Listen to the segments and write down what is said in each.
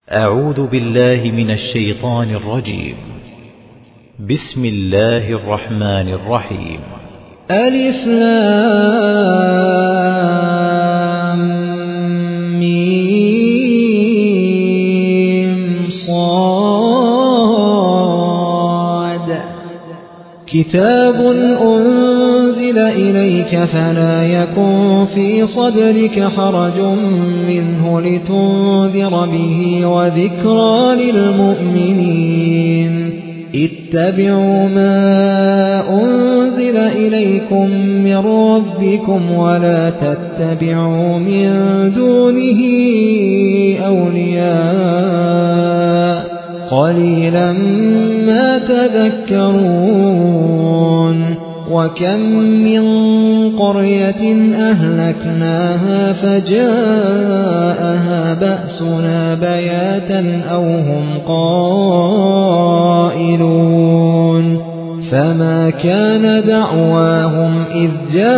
أعوذ بالله من الشيطان الرجيم. بسم الله الرحمن الرحيم. ألف لام ميم صاد. كتاب أنزل إليك فلا يكن في صدرك حرج منه لتنذر به وذكرى للمؤمنين. اتبعوا ما أنزل إليكم من ربكم ولا تتبعوا من دونه أولياء قليلا ما تذكرون. وكم من قرية أهلكناها فجاءها بأسنا بياتا أو هم قائلون. فما كان دعواهم إذ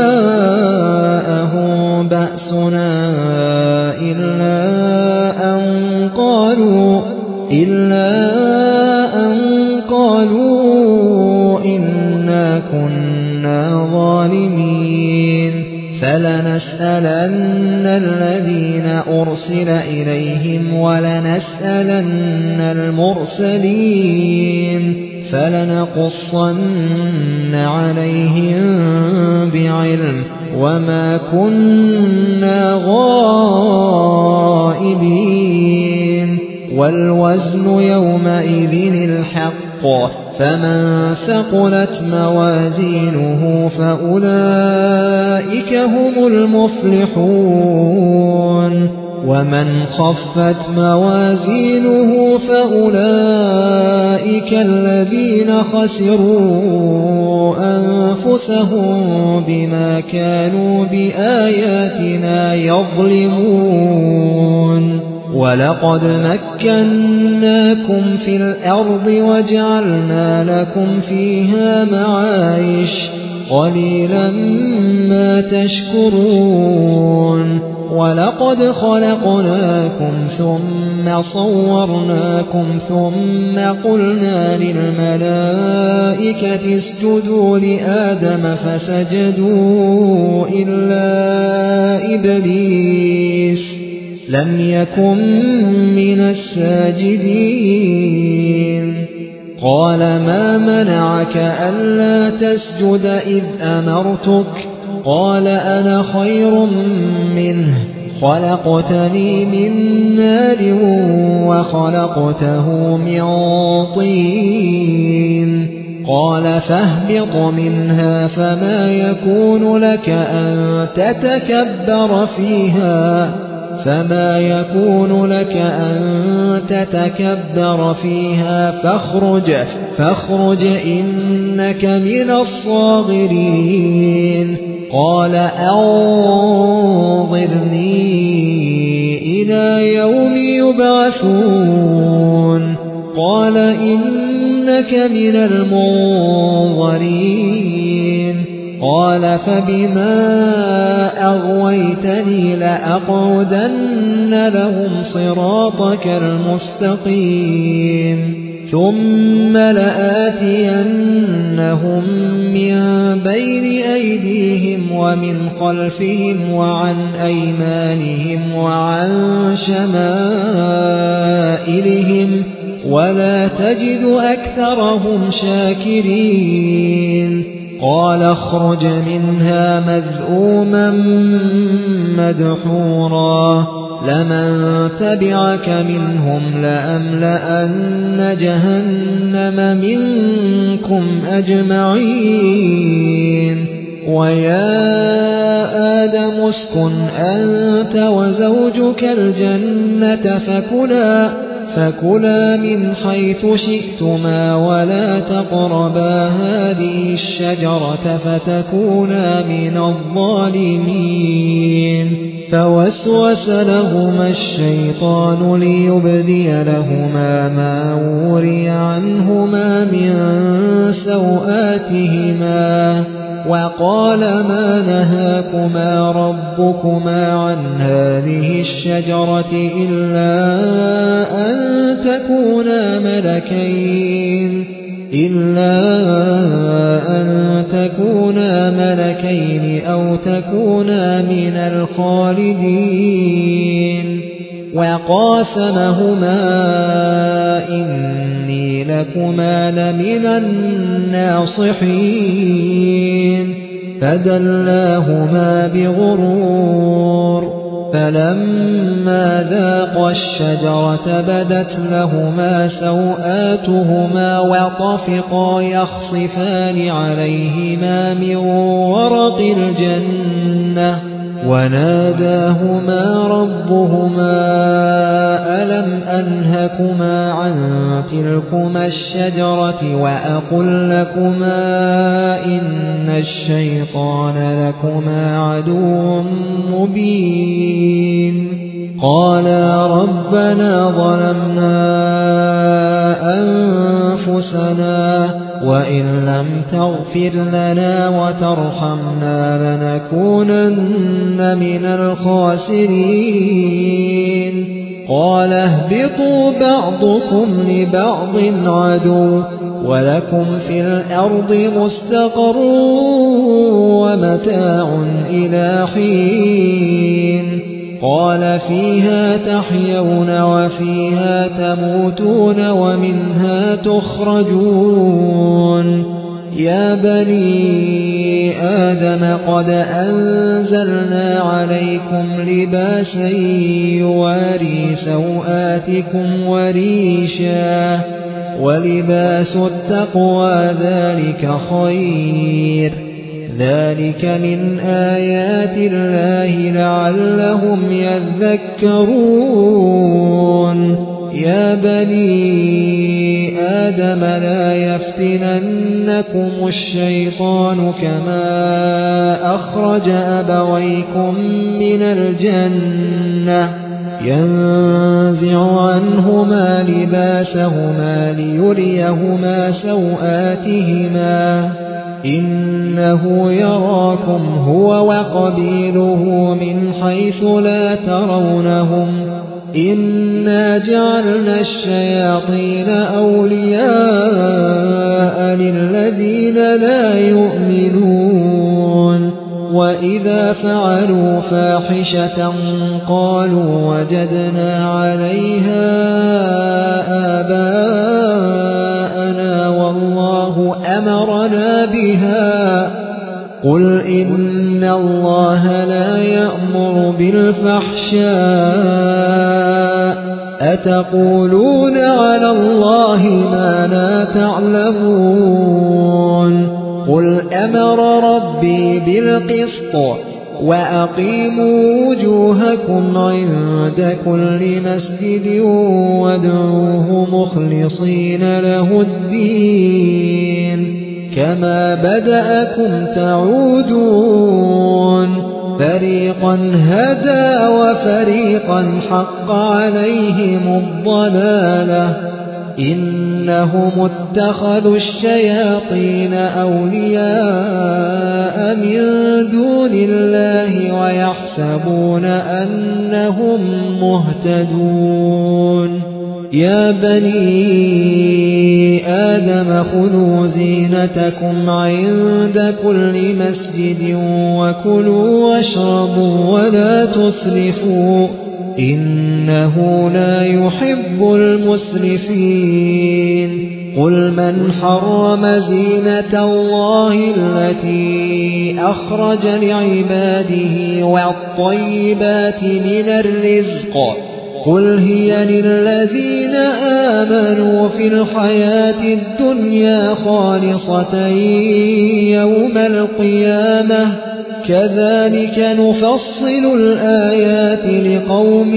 جاءهم بأسنا إلا أن قالوا إنا كنا ظالمين. فلنسألن الذين أرسل إليهم ولنسألن المرسلين فلنقصن عليهم بعلم وما كنا غائبين. والوزن يومئذ الحق فمن ثقلت موازينه فأولئك هم المفلحون. ومن خفت موازينه فأولئك الذين خسروا أنفسهم بما كانوا بآياتنا يظلمون. ولقد مكناكم في الأرض وجعلنا لكم فيها معايش قليلا ما تشكرون. ولقد خلقناكم ثم صورناكم ثم قلنا للملائكة اسجدوا لآدم فسجدوا إلا إبليس لم يكن من الساجدين. قال ما منعك ألا تسجد إذ أمرتك؟ قال أنا خير منه خلقتني من نار وخلقته من طين. قال فاهبط منها فما يكون لك أن تتكبر فيها فاخرج إنك من الصاغرين. قال أنظرني إلى يوم يبعثون. قال إنك من المنظرين. قال فبما أغويتني لأقعدن لهم صراطك المستقيم ثم لآتينهم من بين أيديهم ومن خلفهم وعن أيمانهم وعن شمائلهم ولا تجد أكثرهم شاكرين. قال اخرج منها مذءوما مدحورا لمن تبعك منهم لأملأن جهنم منكم أجمعين. ويا آدم اسكن أنت وزوجك الجنة فكلا من حيث شئتما ولا تقربا هذه الشجرة فتكونا من الظالمين. فوسوس لهما الشيطان ليبدي لهما ما وري عنهما من سوآتهما وقال ما نهاكما ربكما عن هذه الشجرة إلا أن تكونا ملكين أو تكونا من الخالدين وقاسمهما إني لكما لمن الناصحين فدلاهما بغرور فلما ذاقا الشجرة بدت لهما سوآتهما وطفقا يخصفان عليهما من ورق الجنة وناداهما ربهما ألم أنهكما عن تلكما الشجرة وأقل لكما إن الشيطان لكما عدو مبين قالا ربنا ظلمنا أنفسنا وإن لم تغفر لنا وترحمنا لنكونن من الخاسرين قال اهبطوا بعضكم لبعض عدو ولكم في الأرض مستقر ومتاع إلى حين قال فيها تحيون وفيها تموتون ومنها تخرجون يا بني آدم قد أنزلنا عليكم لباسا يواري سوآتكم وريشا ولباس التقوى ذلك خير ذلك من آيات الله لعلهم يذكرون يا بني آدم لا يفتننكم الشيطان كما أخرج أبويكم من الجنة ينزع عنهما لباسهما ليريهما سوآتهما إنه يراكم هو وقبيله من حيث لا ترونهم إنا جعلنا الشياطين أولياء للذين لا يؤمنون وإذا فعلوا فاحشة قالوا وجدنا عليها آباءنا والله أمرنا بها قل إن الله لا يأمر بالفحشاء أتقولون على الله ما لا تعلمون قل أمر ربي بالقسط وأقيموا وجوهكم عند كل مسجد وادعوه مخلصين له الدين كما بدأكم تعودون فريقا هدى وفريقا حق عليهم الضلالة إنهم اتخذوا الشياطين أولياء من دون الله ويحسبون أنهم مهتدون يا بني آدم خذوا زينتكم عند كل مسجد وكلوا واشربوا ولا تسرفوا إنه لا يحب المسرفين قل من حرم زينة الله التي أخرج لعباده والطيبات من الرزق قل هي للذين آمنوا في الحياة الدنيا خالصة يوم القيامة كذلك نفصل الآيات لقوم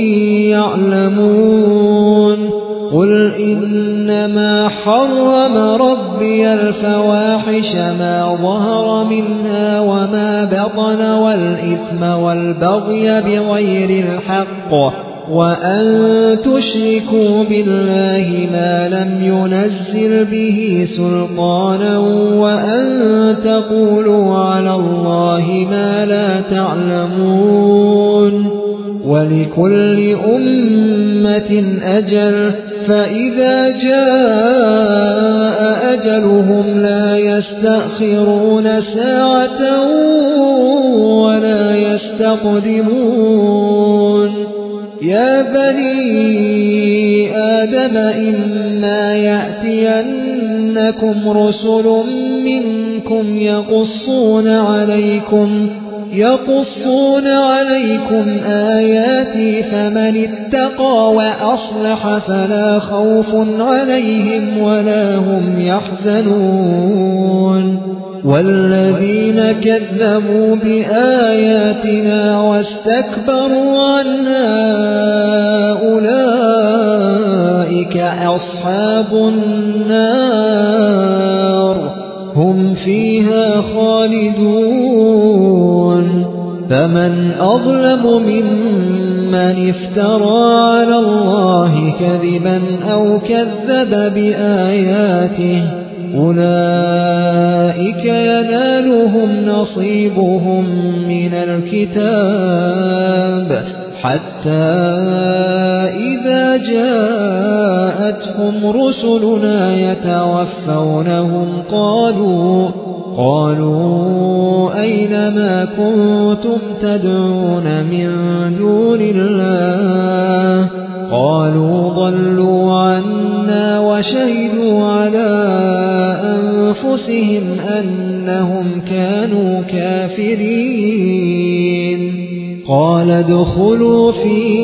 يعلمون قل إنما حرم ربي الفواحش ما ظهر منها وما بطن والإثم والبغي بغير الحق وأن تشركوا بالله ما لم ينزل به سلطانا وأن تقولوا على الله ما لا تعلمون ولكل أمة أجل فإذا جاء أجلهم لا يستأخرون ساعة ولا يستقدمون يا بني آدم إما يأتينكم رسل منكم يقصون عليكم آياتي فمن اتقى وأصلح فلا خوف عليهم ولا هم يحزنون والذين كذبوا بآياتنا واستكبروا عنها أولئك أصحاب النار هم فيها خالدون فمن أظلم ممن افترى على الله كذبا أو كذب بآياته أولئك ينالهم نصيبهم من الكتاب حتى إذا جاءتهم رسلنا يتوفونهم قالوا أين ما كنتم تدعون من دون الله قالوا ضلوا عنا وشهدوا على أنفسهم أنهم كانوا كافرين قال ادخلوا في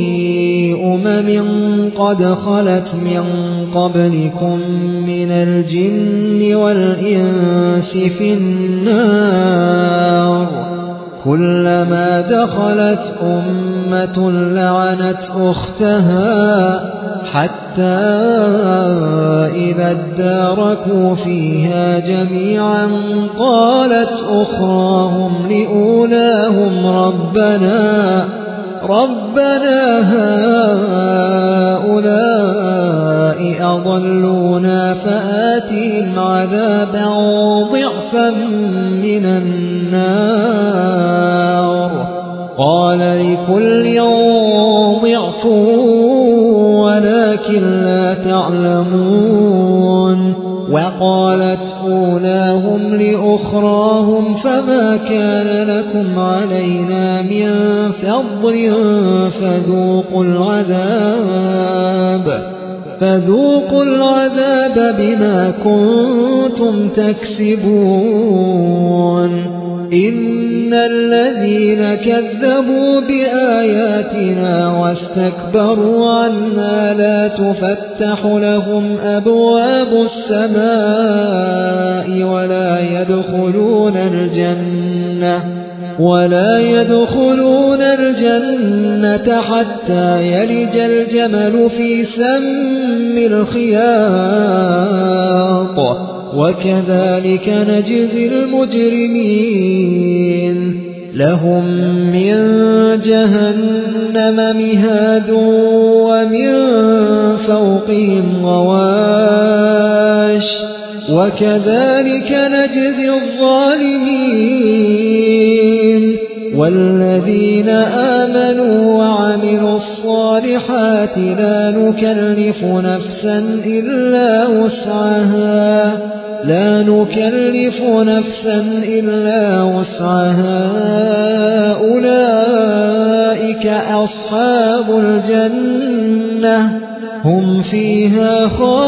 قد خلت من قبلكم من الجن والإنس في النار كلما دخلت أمة لعنت أختها حتى إذا اداركوا فيها جميعا قالت أخراهم لأولاهم ربنا هؤلاء أضلونا فآتهم عذابا ضعفا من النار قال لكل ضعف ولكن لا تعلمون وقالت أولاهم لأخراهم فما كان لكم علينا من فضل فذوقوا العذاب بما كنتم تكسبون إن الذين كذبوا بآياتنا واستكبروا عنها لا تفتح لهم أبواب السماء ولا يدخلون الجنة حتى يلج الجمل في سم الخياط وكذلك نجزي المجرمين لهم من جهنم مهاد ومن فوقهم غواش وكذلك نجزي الظالمين والذين آمنوا وعملوا الصالحات لا نكلف نفسا إلا وسعها أولئك أصحاب الجنة هم فيها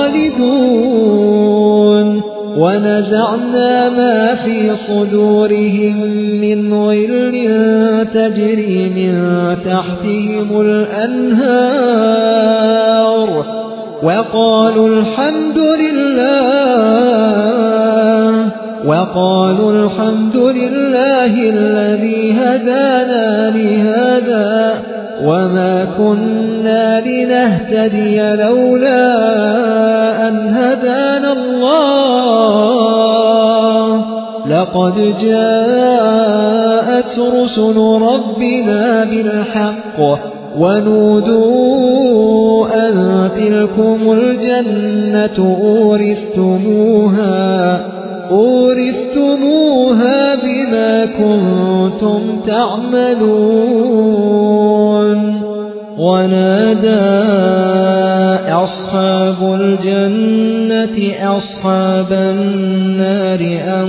خالدون ونزعنا ما في صدورهم من غل تجري من تحتهم الأنهار وقالوا الحمد لله الذي هدانا لهذا وما كنا لنهتدي لولا أن هدانا الله لقد جاءت رسل ربنا بالحق ونودوا أن تلكم الجنة أورثتموها أورثتموها بما كنتم تعملون ونادى أصحاب الجنة أصحاب النار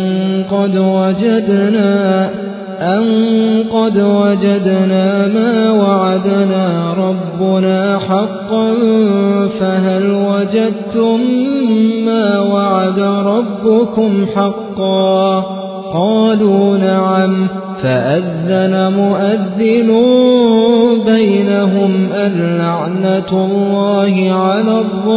أن قد وجدنا ما وعدنا ربنا حقا فهل وجدتم ما وعد ربكم حقا قالوا نعم فأذن مؤذن بينهم اللعنة الله على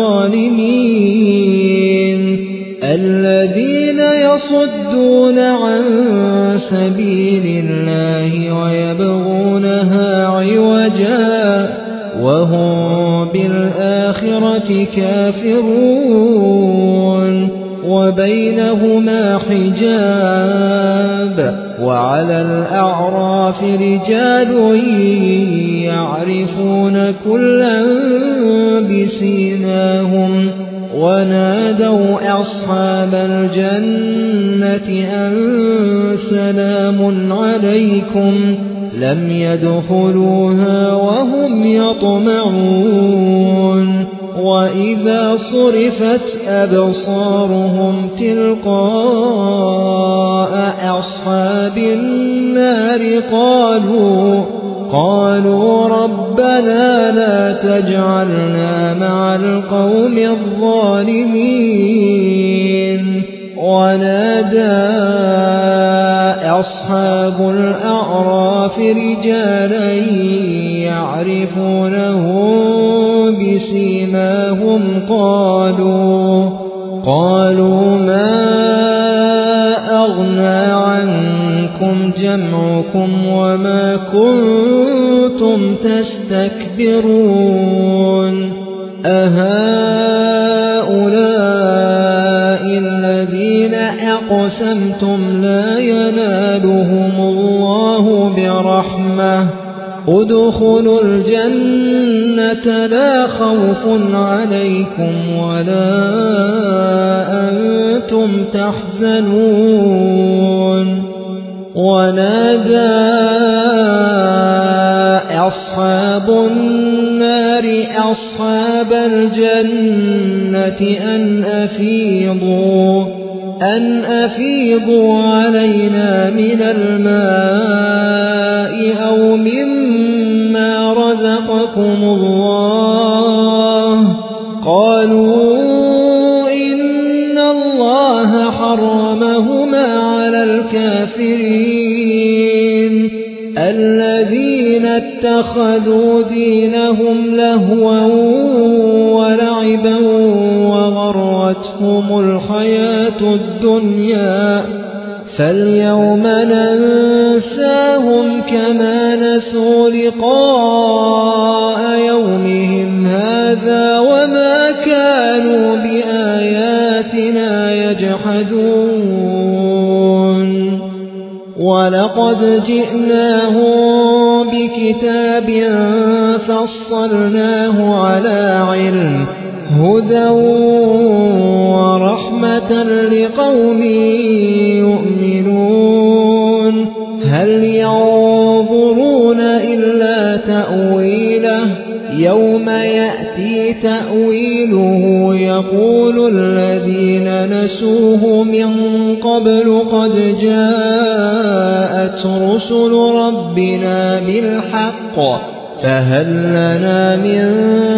الظالمين الذين يصدون عن سبيل الله ويبغونها عوجا وهم بالآخرة كافرون وبينهما حجاب وعلى الأعراف رجال يعرفون كلا بسيماهم ونادوا أصحاب الجنة أن سلام عليكم لم يدخلوها وهم يطمعون وإذا صرفت أبصارهم تلقاء أصحاب النار قالوا ربنا لا تجعلنا مع القوم الظالمين ونادى أصحاب الأعراف رجالا يعرفونهم بسيماهم قالوا ما أغنى عنكم جمعكم وما كنتم تستكبرون أهؤلاء الذين أقسمتم لا ينالهم الله برحمة ادخلوا الجنة لا خوف عليكم ولا أنتم تحزنون ونادى أصحاب النار أصحاب الجنة أن أفيضوا علينا من الماء أو مما رزقكم الله قالوا إن الله حرمهما على الكافرين الذين اتخذوا دينهم لهوا ولعبا وغرتهم الحياة الدنيا فاليوم ننساهم كما نسوا لقاء يومهم هذا وما كانوا بآياتنا يجحدون ولقد جئناهم بكتاب فصلناه على علم هدى ورحمة لقوم يؤمنون هل ينظرون إلا تأويله يوم يأتي تأويله يقول الذين نسوه من قبل قد جاءت رسل ربنا بالحق فهل لنا من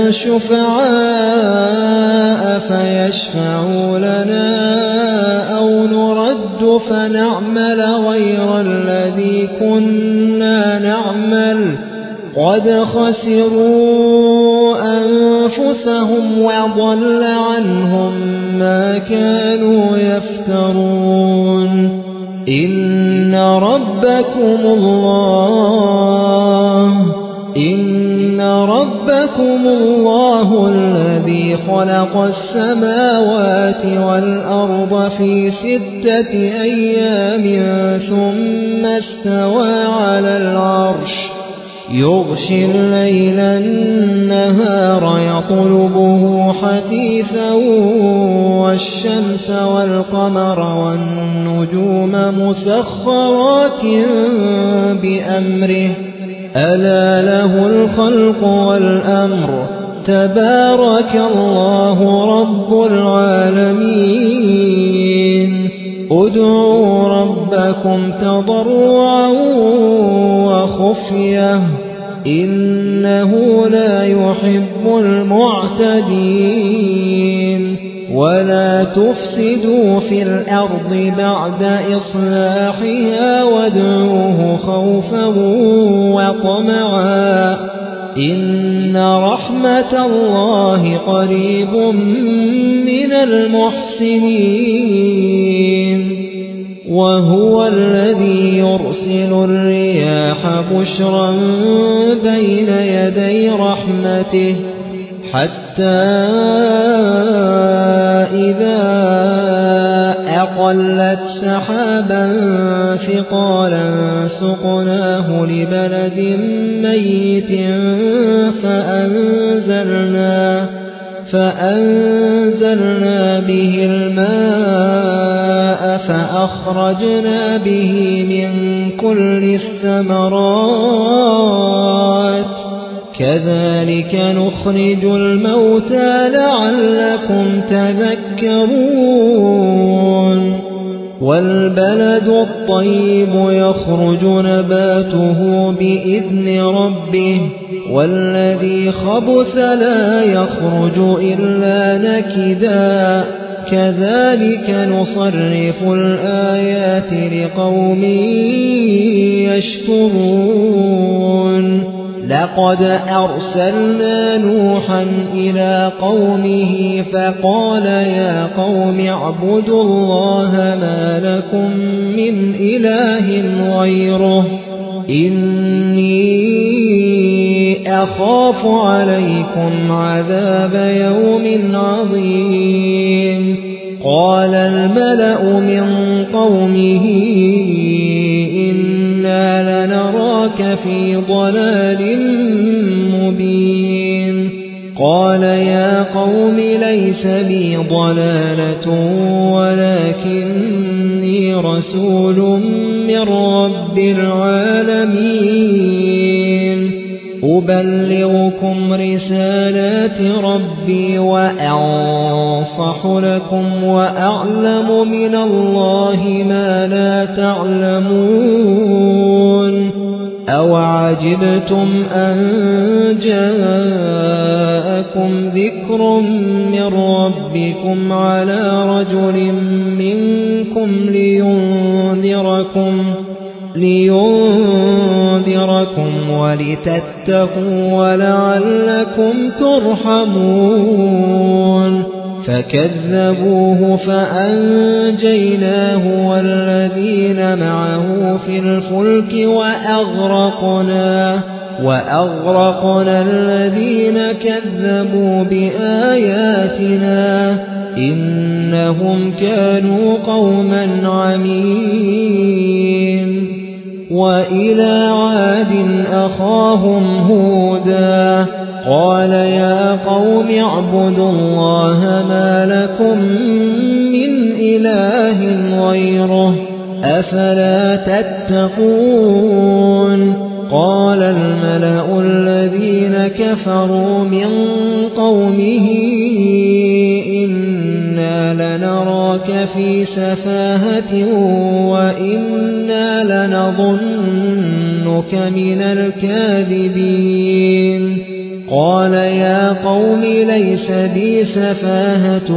شفعاء فيشفعوا لنا أو نرد فنعمل غير الذي كنا نعمل قد خسروا أنفسهم وضل عنهم ما كانوا يفترون إن ربكم الله الذي خلق السماوات والأرض في 6 أيام ثم استوى على العرش يغشي الليل النهار يطلبه حثيثا والشمس والقمر والنجوم مسخرات بأمره ألا له الخلق والأمر تبارك الله رب العالمين ادعوا ربكم تضرعا وخفية إنه لا يحب المعتدين ولا تفسدوا في الأرض بعد إصلاحها وادعوه خوفا وطمعا إن رحمة الله قريب من المحسنين وهو الذي يرسل الرياح بشرا بين يدي رحمته حتى إذا أقلت سحابا ثقالا سقناه لبلد ميت فأنزلنا به الماء فأخرجنا به من كل الثمرات كذلك نخرج الموتى لعلكم تذكرون والبلد الطيب يخرج نباته بإذن ربه والذي خبث لا يخرج إلا نكدا كذلك نصرف الآيات لقوم يشكرون لقد أرسلنا نوحا إلى قومه فقال يا قوم اعبدوا الله ما لكم من إله غيره إني أخاف عليكم عذاب يوم عظيم قال الملأ من قومه إنا لنراك في ضلال مبين قال يا قوم ليس بي ضلالة ولكني رسول من رب العالمين أبلغكم رسالات ربي وأنصح لكم وأعلم من الله ما لا تعلمون أوعجبتم أن جاءكم ذكر من ربكم على رجل منكم لينذركم ولتتقوا ولعلكم ترحمون فكذبوه فأنجيناه والذين معه في الفلك وأغرقنا الذين كذبوا بآياتنا إنهم كانوا قوما عمين وإلى عاد أخاهم هودا قال يا قوم اعبدوا الله ما لكم من إله غيره أفلا تتقون قال الملأ الذين كفروا من قومه إنا لنراك في سفاهة وإنا لنظنك من الكاذبين قال يا قوم ليس بي سفاهة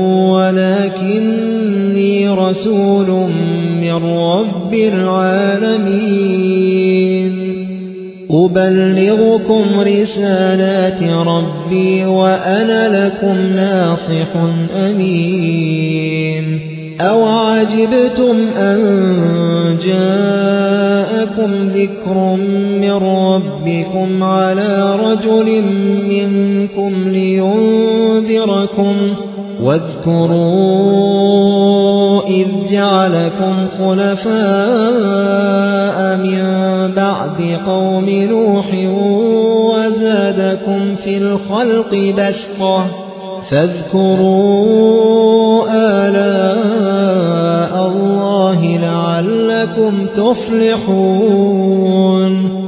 ولكني رسول من رب العالمين أبلغكم رسالات ربي وأنا لكم ناصح أمين أوعجبتم أن جاءكم ذكر من ربكم على رجل منكم لينذركم واذكروا إذ جعلكم خلفاء من بعد قوم نوح وزادكم في الخلق بسطة فاذكروا آلاء الله لعلكم تفلحون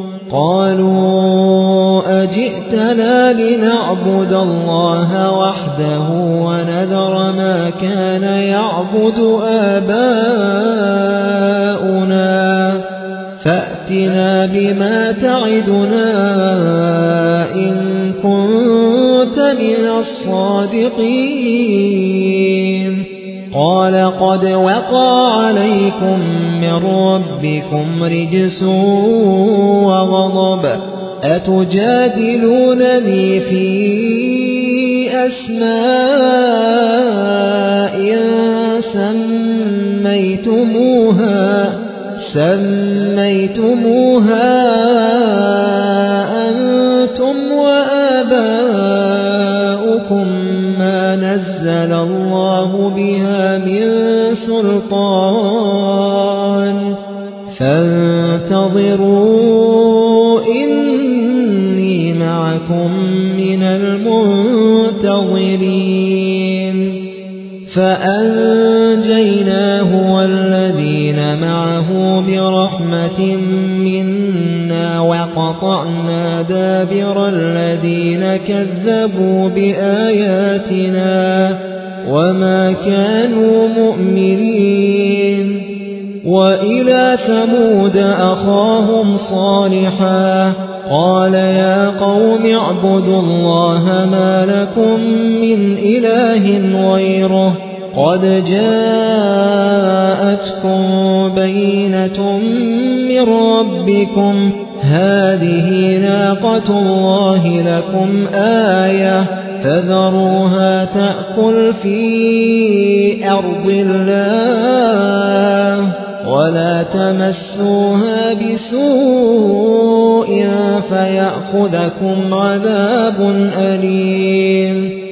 قالوا أجئتنا لنعبد الله وحده ونذر ما كان يعبد آباؤنا فأتنا بما تعدنا إن كنت من الصادقين قال قد وقع عليكم من ربكم رجس وغضب أتجادلونني في أسماء سميتموها أنتم وآباؤكم ما نزل الله بها من سلطان فانتظروا إني معكم من المنتظرين فأنجيناه والذين معه برحمة منا وقطعنا دابر الذين كذبوا بآياتنا وما كانوا مؤمنين وإلى ثمود أخاهم صالحا قال يا قوم اعبدوا الله ما لكم من إله غيره قد جاءتكم بينة من ربكم هذه ناقة الله لكم آية فذروها تأكل في أرض الله ولا تمسوها بسوء فيأخذكم عذاب أليم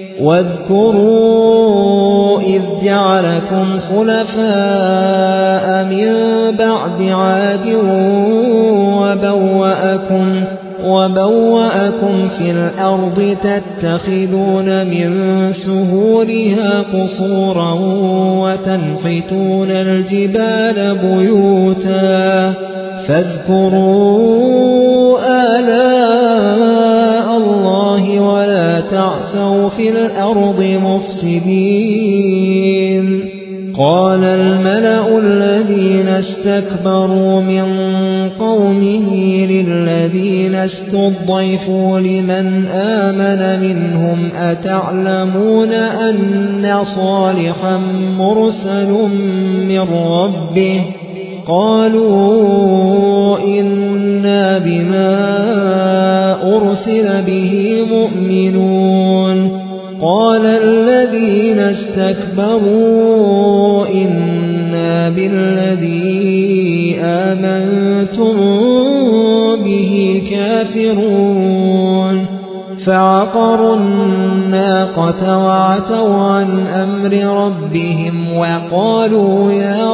واذكروا إذ جعلكم خلفاء من بعد عاد وبوأكم في الأرض تتخذون من سهولها قصورا وتنحتون الجبال بيوتا فاذكروا آلاء الله ولا تعثوا في الأرض مفسدين قال الملأ الذين استكبروا من قومه للذين استضعفوا لمن آمن منهم أتعلمون أن صالحا مرسل من ربه قالوا إنا بما أرسل به مؤمنون قال الذين استكبروا إنا بالذي آمنتم به كافرون فعقروا الناقة وعتوا عن أمر ربهم وقالوا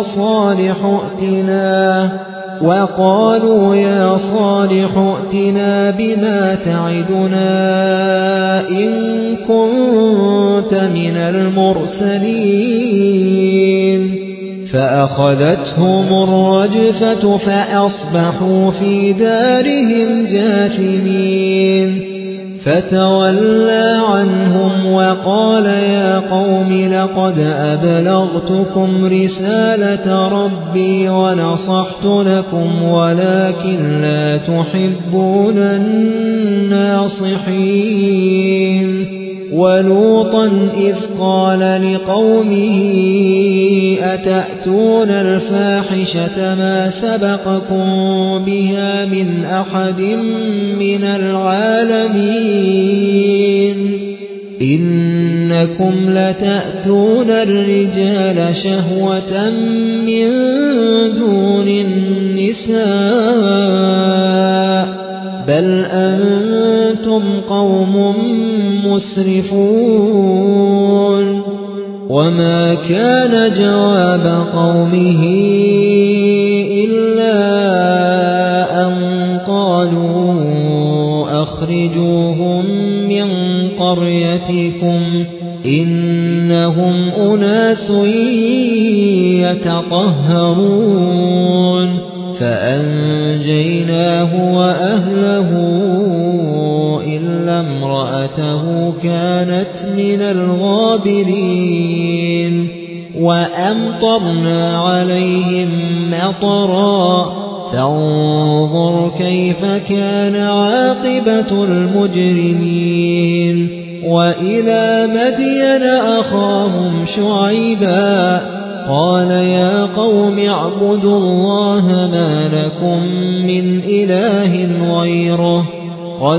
يا صالح ائتنا بما تعدنا إن كنت من المرسلين فأخذتهم الرجفة فأصبحوا في دارهم جاثمين فتولى عنهم وقال يا قوم لقد أبلغتكم رسالة ربي ونصحت لكم ولكن لا تحبون الناصحين ولوطا إذ قال لقومه أتأتون الفاحشة ما سبقكم بها من أحد من العالمين إنكم لتأتون الرجال شهوة من دون النساء بل أنتم قوم مسرفون وما كان جواب قومه إلا أن قالوا أخرجوهم من قريتكم إنهم أناس يتطهرون فأنجيناه وأهله إلا امرأته كانت من الغابرين وأمطرنا عليهم مطرا فانظر كيف كان عاقبة المجرمين وإلى مدين أخاهم شعيبا قال يا قوم اعبدوا الله ما لكم من إله غيره قد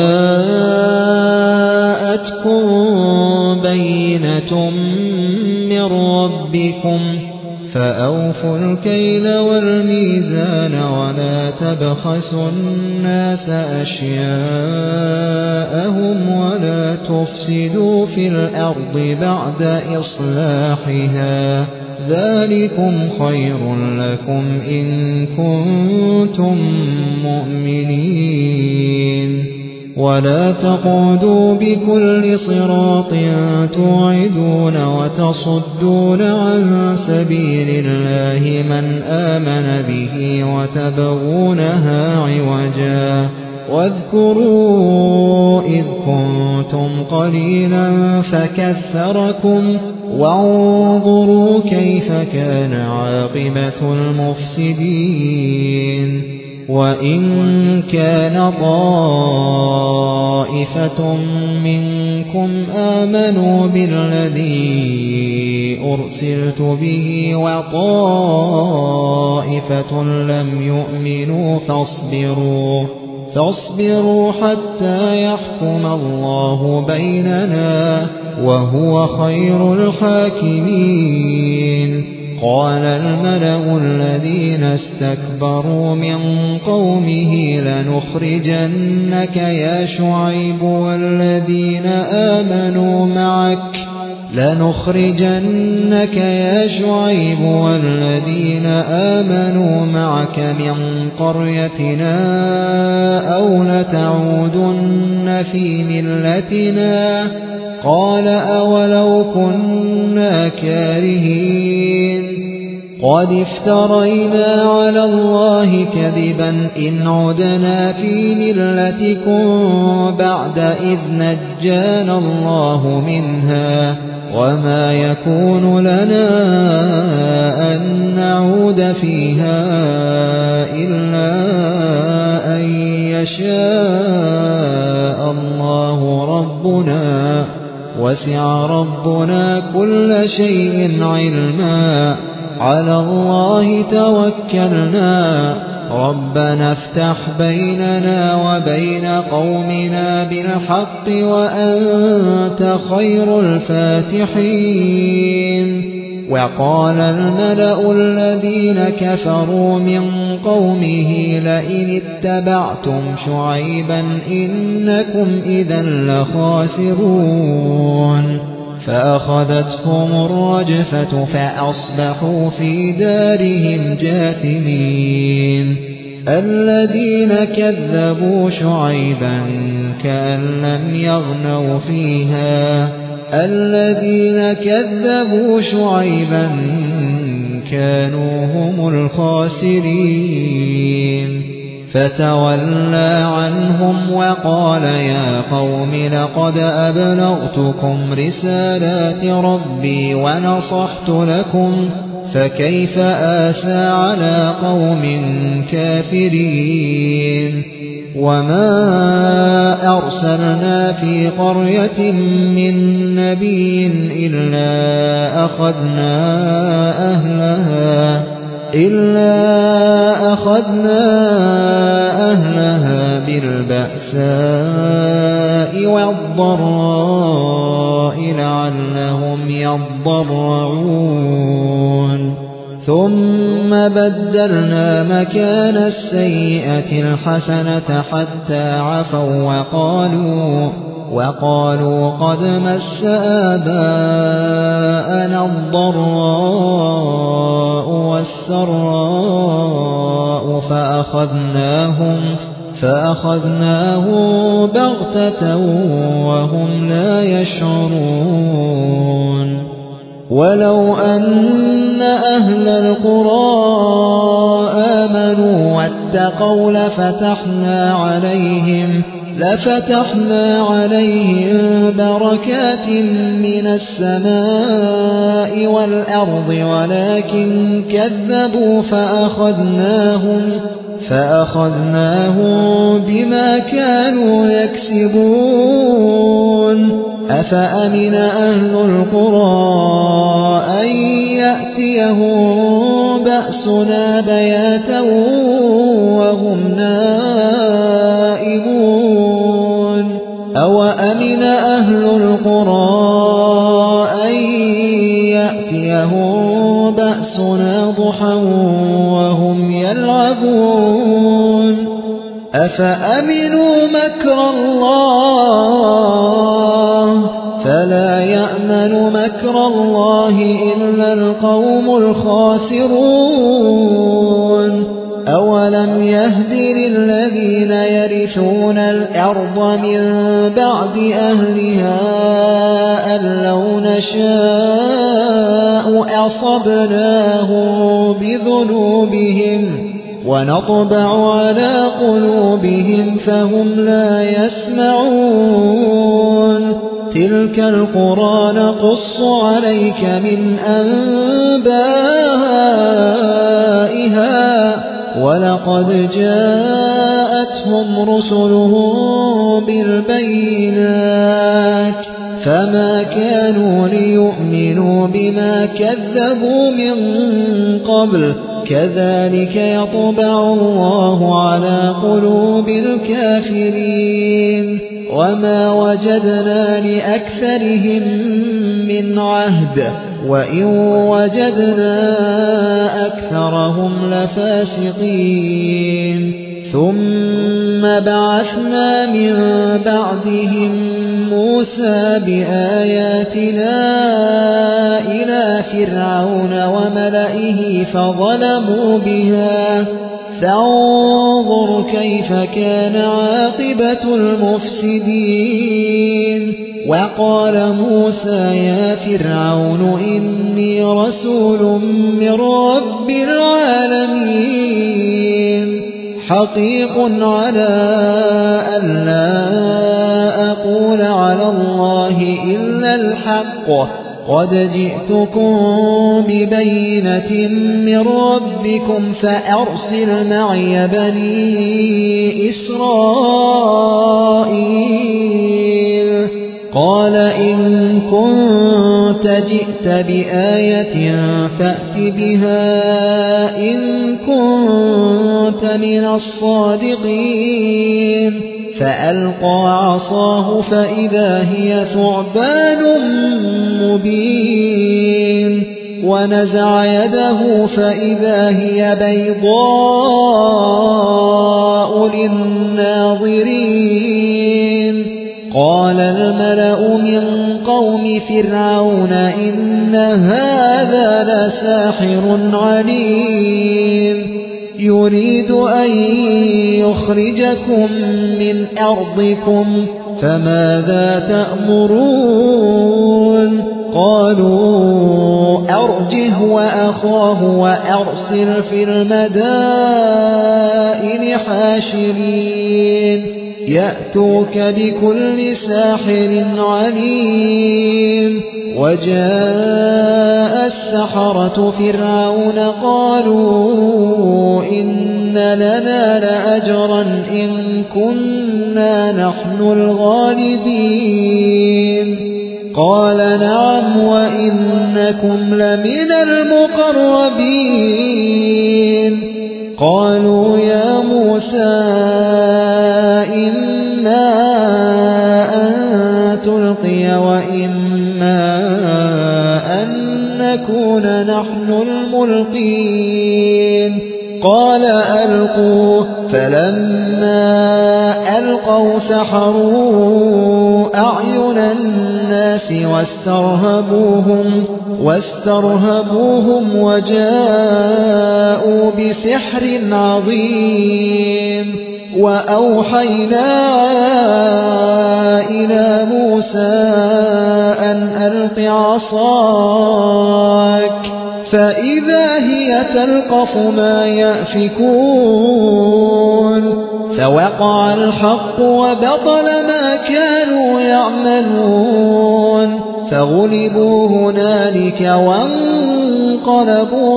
جاءتكم بينة من ربكم فأوفوا الكيل والميزان ولا تبخسوا الناس أشياءهم ولا تفسدوا في الأرض بعد إصلاحها ذلكم خير لكم إن كنتم مؤمنين ولا تقعدوا بكل صراط توعدون وتصدون عن سبيل الله من آمن به وتبغونها عوجا واذكروا إذ كنتم قليلا فكثركم وانظروا كيف كان عاقبة المفسدين وإن كان طائفة منكم آمنوا بالذي أرسلت به وطائفة لم يؤمنوا فاصبروا حتى يحكم الله بيننا وهو خير الحاكمين قال الملأ الذين استكبروا من قومه لنخرجنك يا شعيب والذين آمنوا معك من قريتنا أو لتعودن في ملتنا قال أولو كنا كارهين قد افترينا على الله كذبا إن عدنا في ملتكم بعد إذ نجانا الله منها وما يكون لنا أن نعود فيها إلا أن يشاء الله ربنا وسع ربنا كل شيء علما على الله توكلنا ربنا افتح بيننا وبين قومنا بالحق وأنت خير الفاتحين وقال الملأ الذين كفروا من قومه لئن اتبعتم شعيبا إنكم إذا لخاسرون فأخذتهم الرجفة فأصبحوا في دارهم جاثمين الذين كذبوا شعيبا كأن لم يغنوا فيها الذين كذبوا شعيبا كانوا هم الخاسرين فتولى عنهم وقال يا قوم لقد أبلغتكم رسالات ربي ونصحت لكم فكيف آسى على قوم كافرين وما أرسلنا في قرية من نبي إلا أخذنا أهلها بالبأساء والضراء لعلهم يضرعون ثم بدلنا مكان السيئة الحسنة حتى عفوا وقالوا قد مس آباءنا الضراء والسراء فأخذناهم بغتة وهم لا يشعرون ولو أن أهل القرى آمنوا واتقوا لفتحنا عليهم بركات من السماء والأرض ولكن كذبوا فأخذناهم بما كانوا يكسبون أفأمن أهل القرى أن يأتيهم بأسنا بياتا وهم نائمون أوأمن أهل القرى أن يأتيهم بأسنا ضحى وهم يلعبون أفأمنوا مكر الله فلا يأمن مكر الله إلا القوم الخاسرون أولم يهد للذين يرثون الأرض من بعد أهلها أن لو نشاء أصبناهم بذنوبهم ونطبع على قلوبهم فهم لا يسمعون تلك القرى نقص عليك من أنبائها ولقد جاءتهم رسلهم بالبينات فما كانوا ليؤمنوا بما كذبوا من قبل كذلك يطبع الله على قلوب الكافرين وما وجدنا لأكثرهم من عهد وإن وجدنا أكثرهم لفاسقين ثم بعثنا من بعدهم موسى بآياتنا إلى فرعون وملئه فظلموا بها فانظر كيف كان عاقبة المفسدين وقال موسى يا فرعون إني رسول من رب العالمين حقيق على أن لا أقول على الله إلا الحق قد جئتكم ببينة من ربكم فأرسل معي بني إسرائيل قال إن كنت جئت بآية فأت بها إن كنت من الصادقين فألقى عصاه فإذا هي ثعبان مبين ونزع يده فإذا هي بيضاء للناظرين قال الملأ من قوم فرعون إن هذا لساحر عليم يريد أن يخرجكم من أرضكم فماذا تأمرون قالوا أرجه وأخاه وأرسل في المدائن حاشرين يأتوك بكل ساحر عليم وجاء السحرة فرعون قالوا إن لنا لأجرا إن كنا نحن الغالبين قال نعم وإنكم لمن المقربين قالوا يا موسى إما أن تلقي وإما أن نكون نحن الملقين قال ألقوا فلما ألقوا سحروا أعين الناس واسترهبوهم وجاءوا بسحر عظيم وأوحينا إلى موسى أن ألق عصاك فإذا هي تلقف ما يأفكون فوقع الحق وبطل ما كانوا يعملون فغلبوا هنالك وانقلبوا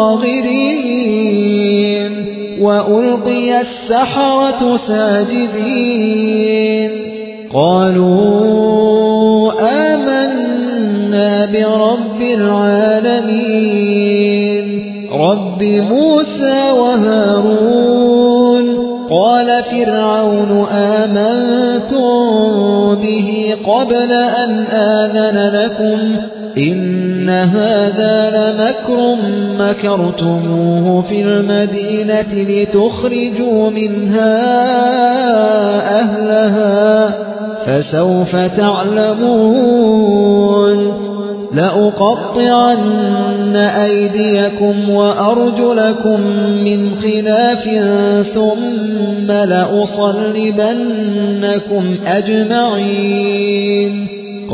صاغرين وألقي السحرة ساجدين قالوا آمنا برب العالمين رب موسى وهارون قال فرعون آمنتم به قبل أن آذن لكم إن هذا لمكر مكرتموه في المدينة لتخرجوا منها أهلها فسوف تعلمون لأقطعن أيديكم وأرجلكم من خلاف ثم لأصلبنكم أجمعين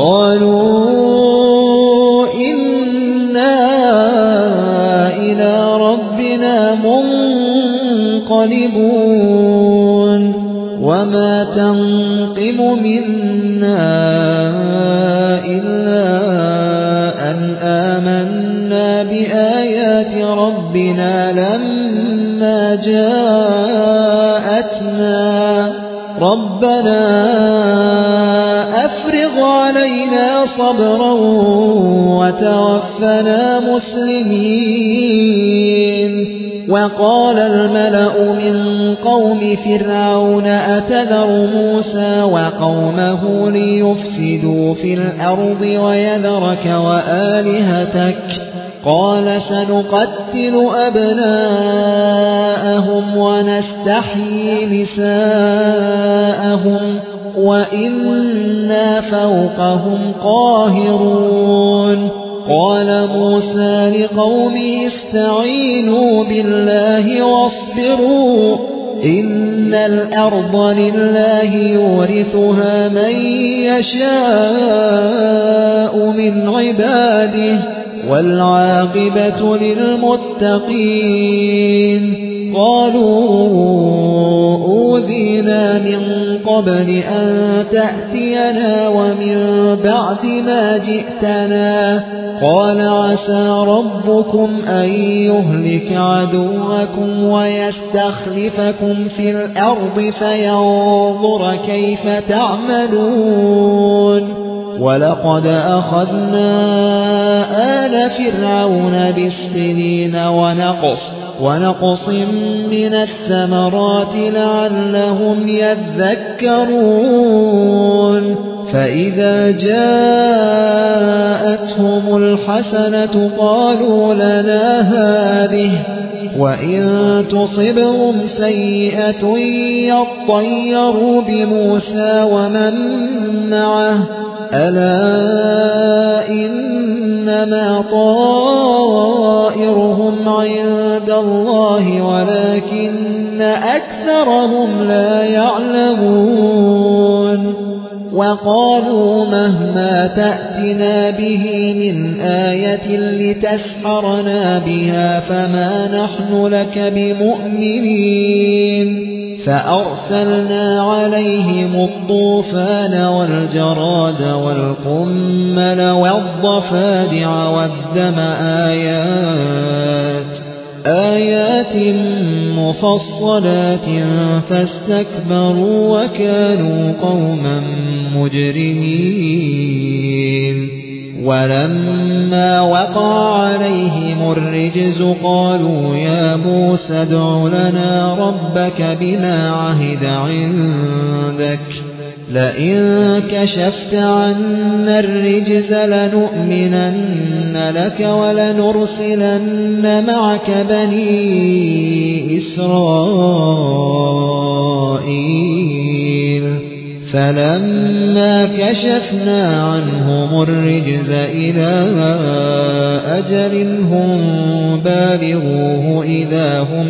قالوا إنا إلى ربنا منقلبون وما تنقم منا إلا أن آمنا بآيات ربنا لما جاءتنا ربنا أفرغ علينا صبرا وتوفنا مسلمين وقال الملأ من قوم فرعون أتذر موسى وقومه ليفسدوا في الأرض ويذرك وآلهتك قال سنقتل أبناءهم ونستحيي نساءهم وإنا فوقهم قاهرون قال موسى لقومه استعينوا بالله واصبروا إن الأرض لله يورثها من يشاء من عباده والعاقبة للمتقين قالوا أوذينا من قبل أن تأتينا ومن بعد ما جئتنا قال عسى ربكم أن يهلك عدوكم ويستخلفكم في الأرض فينظر كيف تعملون ولقد أخذنا آل فرعون بالسنين ونقص من الثمرات لعلهم يذكرون فإذا جاءتهم الحسنة قالوا لنا هذه وإن تصبهم سيئة يطيروا بموسى ومن معه ألا إنما طائرهم عند الله ولكن أكثرهم لا يعلمون وقالوا مهما تأتنا به من آية لتسحرنا بها فما نحن لك بمؤمنين فأرسلنا عليهم الطوفان والجراد والقمل والضفادع والدم آيات مفصلات فاستكبروا وكانوا قوما مجرمين ولما وقع عليهم الرجز قالوا يا موسى ادع لنا ربك بما عهد عندك لئن كشفت عنا الرجز لنؤمنن لك ولنرسلن معك بني إسرائيل فلما كشفنا عنهم الرجز إلى أجل هم بالغوه إذا هم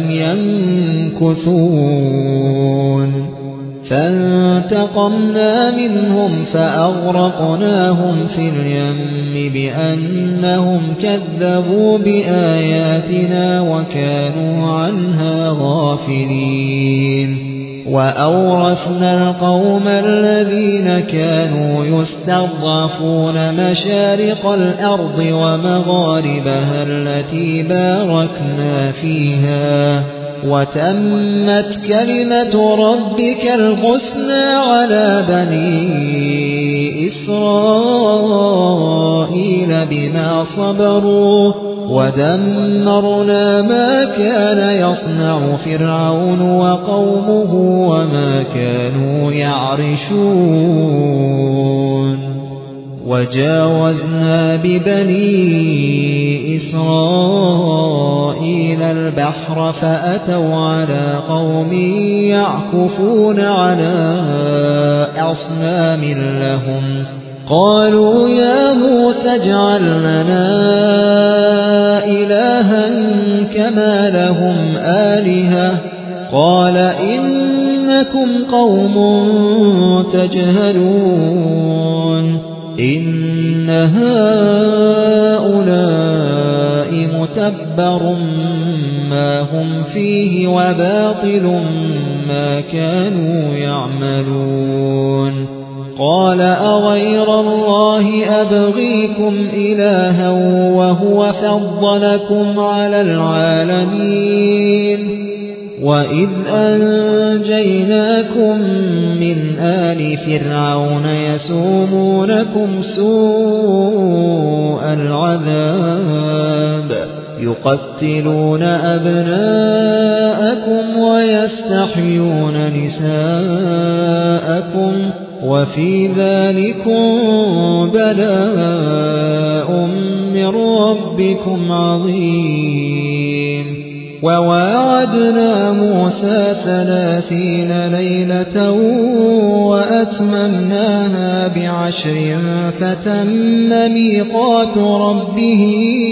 ينكثون فانتقمنا منهم فأغرقناهم في اليم بأنهم كذبوا بآياتنا وكانوا عنها غافلين وأورثنا القوم الذين كانوا يستضعفون مشارق الأرض ومغاربها التي باركنا فيها وتمت كلمة ربك الحسنى على بني إسرائيل بما صبروا ودمرنا ما كان يصنع فرعون وقومه وما كانوا يعرشون وجاوزنا ببني إسرائيل البحر فأتوا على قوم يعكفون على أصنام لهم قالوا يا موسى اجعل لنا إلها كما لهم آلهة قال إنكم قوم تجهلون إن هؤلاء متبر ما هم فيه وباطل ما كانوا يعملون قال أغير الله أبغيكم إلها وهو فضلكم على العالمين وإذ أنجيناكم من آل فرعون يسومونكم سوء العذاب يقتلون أبناءكم ويستحيون نساءكم وفي ذلكم بلاء من ربكم عظيم وواعدنا موسى 30 ليلة وأتممناها ب10 فتم ميقات ربه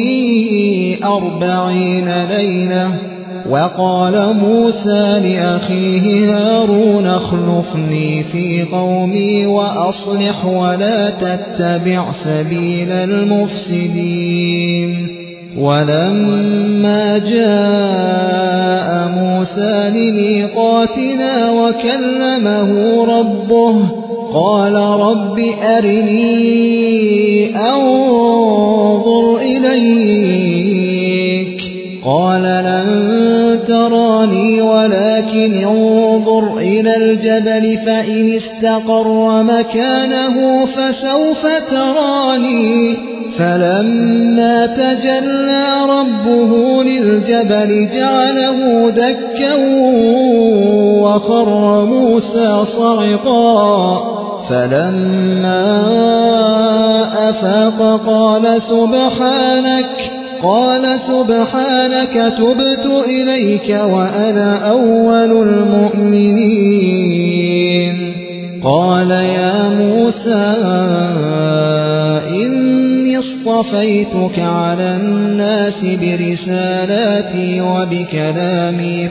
40 ليلة وقال موسى لأخيه هارون اخلفني في قومي وأصلح ولا تتبع سبيل المفسدين ولما جاء موسى لميقاتنا وكلمه ربه قال رب أرني أنظر إليك قال لن تراني ولكن انظر إلى الجبل فإن استقر مكانه فسوف تراني فلما تجلى ربه للجبل جعله دكا وخر موسى صعقا فلما أفاق قال سبحانك تبت إليك وأنا أول المؤمنين قال يا موسى إني اصطفيتك على الناس برسالاتي وبكلامي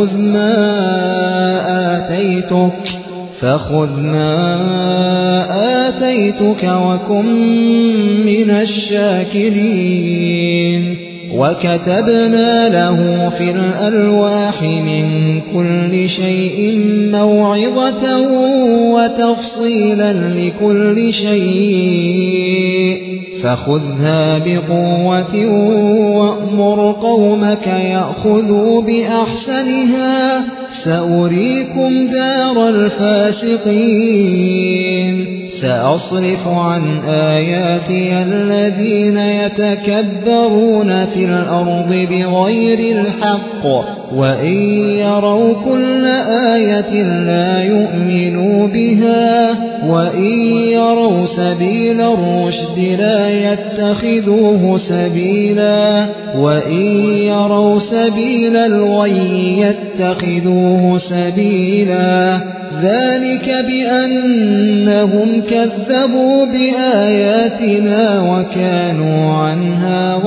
فخذ ما آتيتك وكن من الشاكرين وكتبنا له في الألواح من كل شيء موعظة وتفصيلا لكل شيء فخذها بقوة وأمر قومك يأخذوا بأحسنها سأريكم دار الفاسقين سأصرف عن آياتي الذين يتكبرون في الأرض بغير الحق وإن يروا كل آية لا يؤمنوا بها وإن يروا سبيل الرشد لا يتخذوه سبيلا وإن يروا سبيل الغي يتخذوه سبيلا ذلك بأنهم كذبوا بآياتنا وكانوا عنها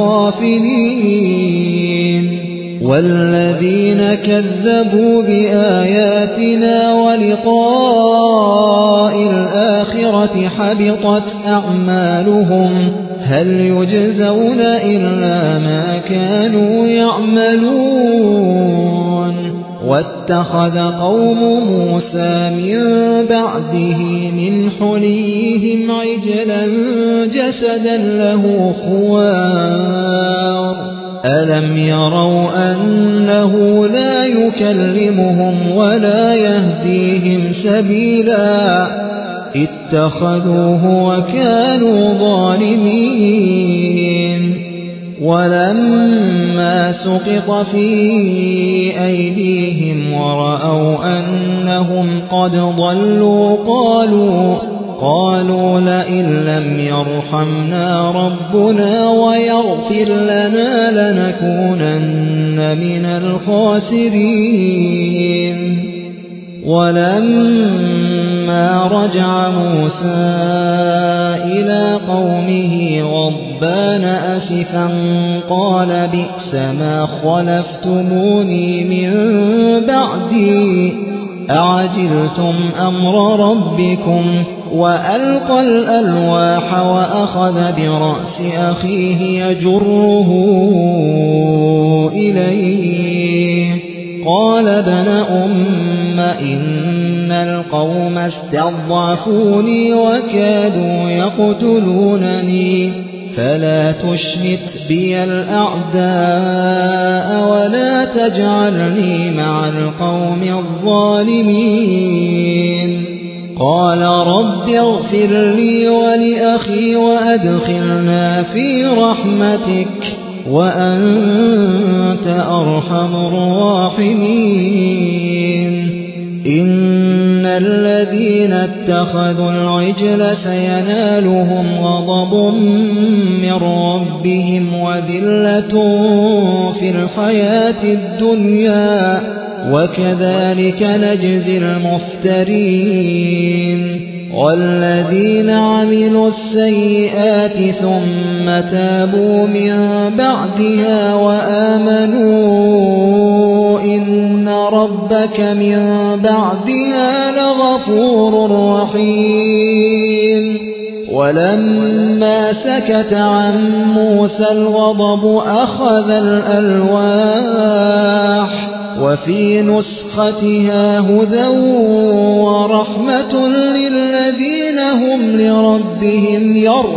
غافلين والذين كذبوا بآياتنا ولقاء الآخرة حبطت أعمالهم هل يجزون إلا ما كانوا يعملون واتخذ قوم موسى من بعده من حليهم عجلا جسدا له خوار ألم يروا أنه لا يكلمهم ولا يهديهم سبيلا اتخذوه وكانوا ظالمين ولما سقط في أيديهم ورأوا أنهم قد ضلوا قالوا لئن لم يرحمنا ربنا ويغفر لنا لنكونن من الخاسرين ولما رجع موسى إلى قومه غضبان أسفا قال بئس ما خلفتموني من بعدي أعجلتم أمر ربكم وألقى الألواح وأخذ برأس أخيه يجره إليه قال ابن أم إن القوم استضعفوني وكادوا يقتلونني فلا تشمت بي الأعداء ولا تجعلني مع القوم الظالمين قال رب اغفر لي ولأخي وأدخلنا في رحمتك وأنت أرحم الراحمين إن الذين اتخذوا العجل سينالهم غضب من ربهم وذلة في الحياة الدنيا وكذلك نجزي المفترين والذين عملوا السيئات ثم تابوا من بعدها وآمنوا إن ربك من بعدها لغفور رحيم ولما سكت عن موسى الغضب أخذ الألواح وفي نسختها هدى ورحمة للذين هم لربهم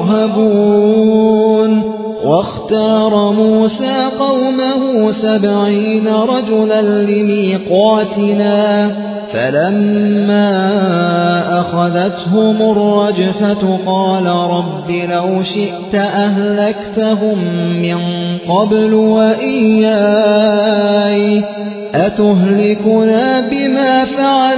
يرهبون واختار موسى قومه 70 رجلا لميقاتنا فلما أخذتهم الرجفة قال رب لو شئت أهلكتهم من قبل وإياي أتهلكنا بما فعل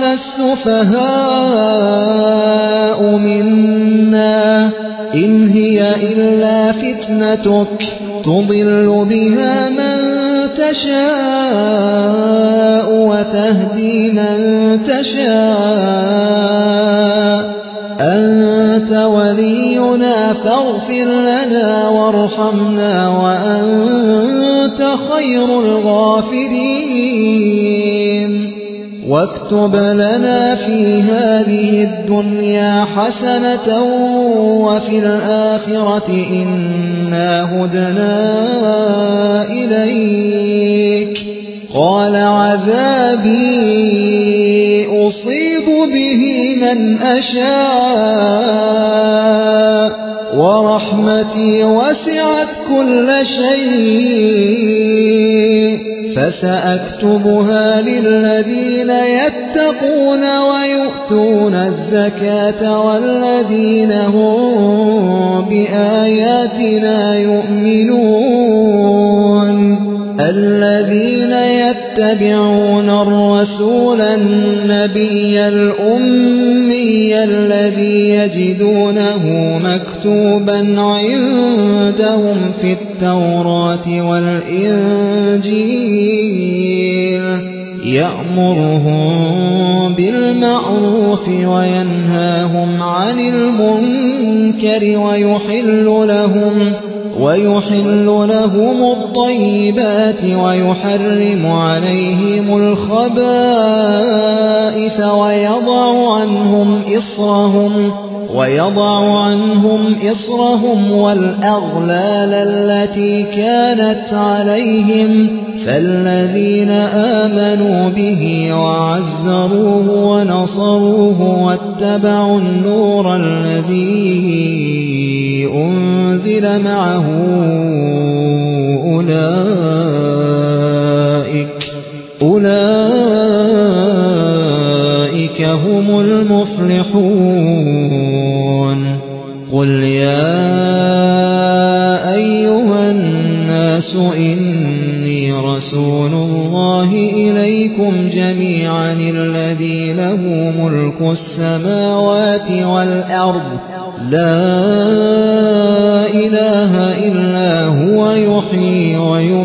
السفهاء منا إن هي إلا فتنتك تضل بها من تشاء وتهدي من تشاء أنت ولينا فاغفر لنا وارحمنا وأنت خير الغافرين واكتب لنا في هذه الدنيا حسنة وفي الآخرة إنا هدنا إليك قال عذابي أصيب به من أشاء ورحمتي وسعت كل شيء فسأكتبها للذين يتقون ويؤتون الزكاة والذين هم بآياتنا يؤمنون الذين يتبعون الرسول النبي الأمي الذي يجدونه مكتوبا عندهم في التوراة والإنجيل يأمرهم بالمعروف وينهاهم عن المنكر ويحل لهم الطيبات ويحرم عليهم الخبائث ويضع عنهم إصرهم والأغلال التي كانت عليهم فالذين آمنوا به وعزروه ونصروه واتبعوا النور الذي أنزل معه أولئك هم المفلحون قل يا أيها الناس إني رسول الله إليكم جميعا الذي له ملك السماوات والأرض لا إله إلا هو يحيي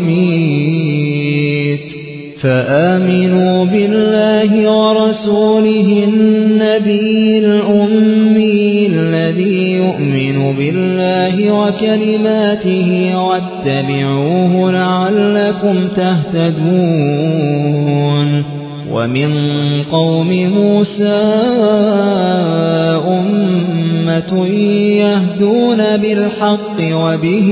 ويميت فآمنوا بالله ورسوله النبي الأمي الذي يؤمن بالله وكلماته واتبعوه لعلكم تهتدون ومن قوم موسى أمة يهدون بالحق وبه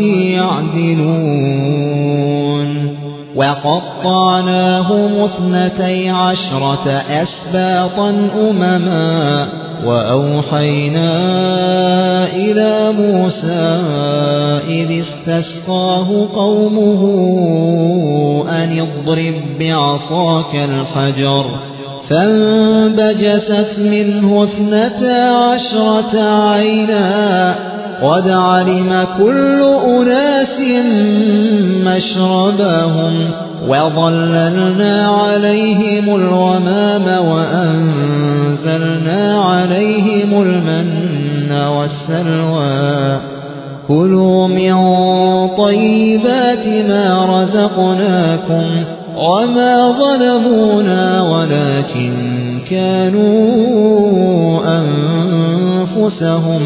يعدلون وقطعناهم 12 أسباطا أمما وأوحينا إلى موسى إذ استسقاه قومه أن اضرب بعصاك الحجر فانبجست منه 12 عينا قد علم كل أناس مشربهم وظللنا عليهم الغمام وأنزلنا عليهم المن والسلوى كلوا من طيبات ما رزقناكم وما ظلمونا ولكن كانوا أنفسهم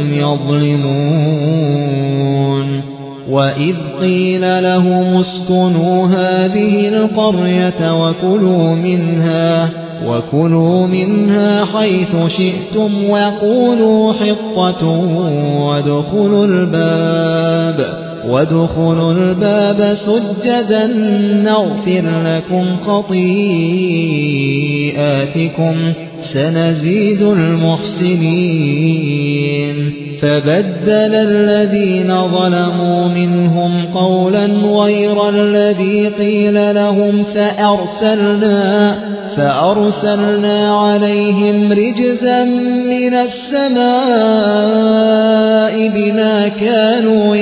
يظلمون وإذ قيل لهم اسكنوا هذه القرية وكلوا منها حيث شئتم وقولوا حطة وادخلوا الباب سجدا نغفر لكم خطيئاتكم سنزيد المحسنين فبدل الذين ظلموا منهم قولا غير الذي قيل لهم فأرسلنا عليهم رجزا من السماء بما كانوا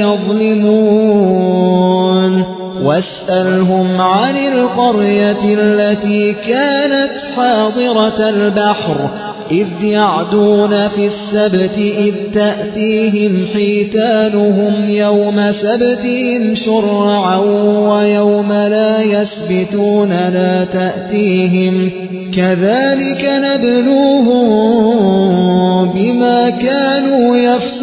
يظلمون واسألهم عن القرية التي كانت حاضرة البحر إذ يعدون في السبت إذ تأتيهم حيتانهم يوم سبتهم شرعا ويوم لا يسبتون لا تأتيهم كذلك نبلوهم بما كانوا